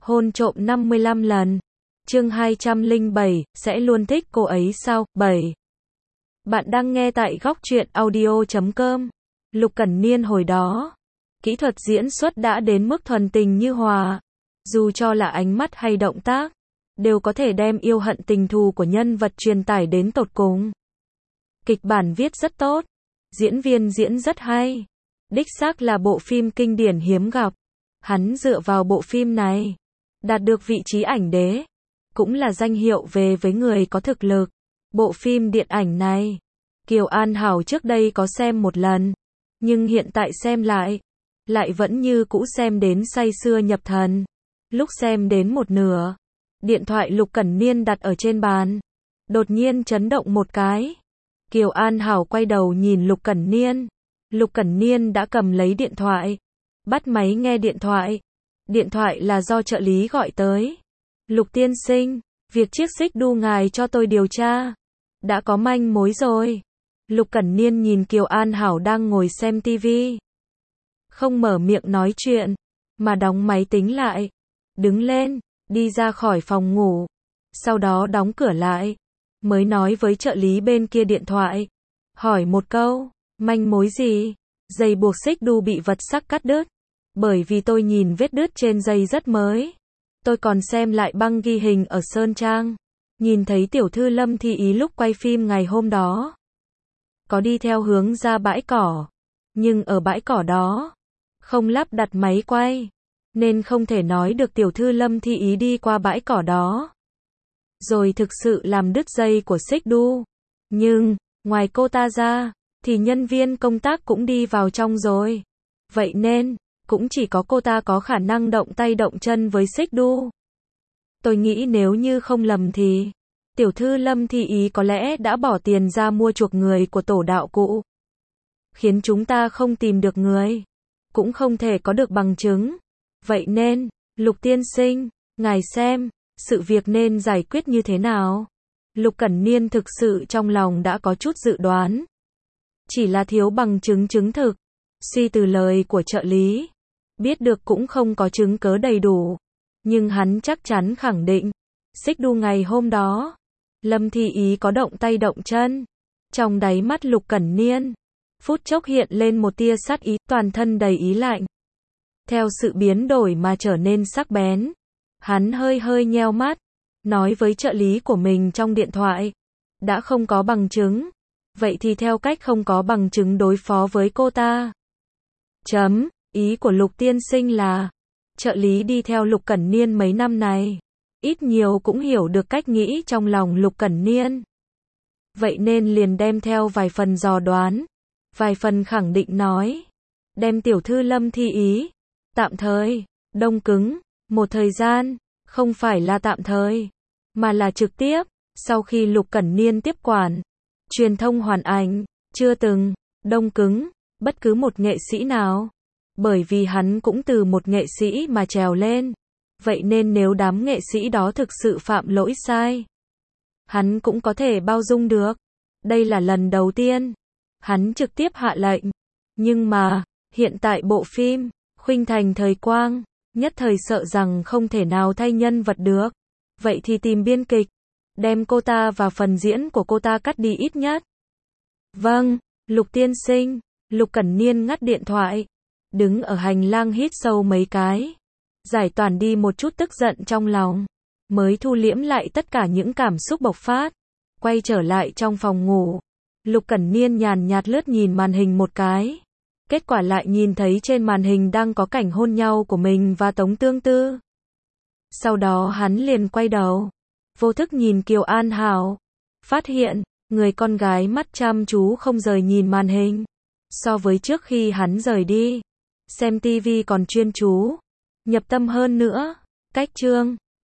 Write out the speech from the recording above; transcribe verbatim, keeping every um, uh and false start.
Hôn trộm năm mươi lăm lần. Chương hai trăm lẻ bảy, sẽ luôn thích cô ấy sao? bảy. Bạn đang nghe tại góc truyện audio chấm com. Lục Cẩn Niên hồi đó, kỹ thuật diễn xuất đã đến mức thuần tình như hòa. Dù cho là ánh mắt hay động tác, đều có thể đem yêu hận tình thù của nhân vật truyền tải đến tột cùng. Kịch bản viết rất tốt, diễn viên diễn rất hay. Đích xác là bộ phim kinh điển hiếm gặp. Hắn dựa vào bộ phim này, đạt được vị trí ảnh đế, cũng là danh hiệu về với người có thực lực. Bộ phim điện ảnh này, Kiều An Hảo trước đây có xem một lần, nhưng hiện tại xem lại, lại vẫn như cũ xem đến say sưa nhập thần. Lúc xem đến một nửa, điện thoại Lục Cẩn Niên đặt ở trên bàn, đột nhiên chấn động một cái. Kiều An Hảo quay đầu nhìn Lục Cẩn Niên. Lục Cẩn Niên đã cầm lấy điện thoại, bắt máy nghe điện thoại. Điện thoại là do trợ lý gọi tới. Lục tiên sinh, việc chiếc xích đu ngài cho tôi điều tra, đã có manh mối rồi. Lục Cẩn Niên nhìn Kiều An Hảo đang ngồi xem tivi, không mở miệng nói chuyện, mà đóng máy tính lại, đứng lên, đi ra khỏi phòng ngủ, sau đó đóng cửa lại, mới nói với trợ lý bên kia điện thoại, hỏi một câu, manh mối gì? Dây buộc xích đu bị vật sắc cắt đứt, bởi vì tôi nhìn vết đứt trên dây rất mới. Tôi còn xem lại băng ghi hình ở Sơn Trang, nhìn thấy tiểu thư Lâm Thi Ý lúc quay phim ngày hôm đó, có đi theo hướng ra bãi cỏ, nhưng ở bãi cỏ đó, không lắp đặt máy quay, nên không thể nói được tiểu thư Lâm Thi Ý đi qua bãi cỏ đó, rồi thực sự làm đứt dây của xích đu. Nhưng, ngoài cô ta ra, thì nhân viên công tác cũng đi vào trong rồi. Vậy nên, cũng chỉ có cô ta có khả năng động tay động chân với xích đu. Tôi nghĩ nếu như không lầm thì, tiểu thư Lâm Thi Ý có lẽ đã bỏ tiền ra mua chuộc người của tổ đạo cụ. Khiến chúng ta không tìm được người, cũng không thể có được bằng chứng. Vậy nên, Lục tiên sinh, ngài xem, sự việc nên giải quyết như thế nào? Lục Cẩn Niên thực sự trong lòng đã có chút dự đoán. Chỉ là thiếu bằng chứng chứng thực. Suy từ lời của trợ lý, biết được cũng không có chứng cớ đầy đủ. Nhưng hắn chắc chắn khẳng định, xích đu ngày hôm đó, Lâm Thi Ý có động tay động chân. Trong đáy mắt Lục Cẩn Niên, phút chốc hiện lên một tia sát ý, toàn thân đầy ý lạnh. Theo sự biến đổi mà trở nên sắc bén, hắn hơi hơi nheo mắt, nói với trợ lý của mình trong điện thoại, đã không có bằng chứng, vậy thì theo cách không có bằng chứng đối phó với cô ta. Chấm, ý của Lục tiên sinh là, trợ lý đi theo Lục Cẩn Niên mấy năm này, ít nhiều cũng hiểu được cách nghĩ trong lòng Lục Cẩn Niên. Vậy nên liền đem theo vài phần dò đoán, vài phần khẳng định nói, đem tiểu thư Lâm Thi Ý, tạm thời, đông cứng, một thời gian, không phải là tạm thời, mà là trực tiếp, sau khi Lục Cẩn Niên tiếp quản, truyền thông hoàn ảnh, chưa từng, đông cứng, bất cứ một nghệ sĩ nào. Bởi vì hắn cũng từ một nghệ sĩ mà trèo lên. Vậy nên nếu đám nghệ sĩ đó thực sự phạm lỗi sai, hắn cũng có thể bao dung được. Đây là lần đầu tiên hắn trực tiếp hạ lệnh. Nhưng mà, hiện tại bộ phim Khuynh Thành Thời Quang, nhất thời sợ rằng không thể nào thay nhân vật được. Vậy thì tìm biên kịch, đem cô ta và phần diễn của cô ta cắt đi ít nhất. Vâng, Lục tiên sinh. Lục Cẩn Niên ngắt điện thoại, đứng ở hành lang hít sâu mấy cái, giải tỏa đi một chút tức giận trong lòng, mới thu liễm lại tất cả những cảm xúc bộc phát, quay trở lại trong phòng ngủ. Lục Cẩn Niên nhàn nhạt lướt nhìn màn hình một cái, kết quả lại nhìn thấy trên màn hình đang có cảnh hôn nhau của mình và Tống Tương Tư. Sau đó hắn liền quay đầu, vô thức nhìn Kiều An Hảo, phát hiện, người con gái mắt chăm chú không rời nhìn màn hình. So với trước khi hắn rời đi, xem tivi còn chuyên chú, nhập tâm hơn nữa. Cách chương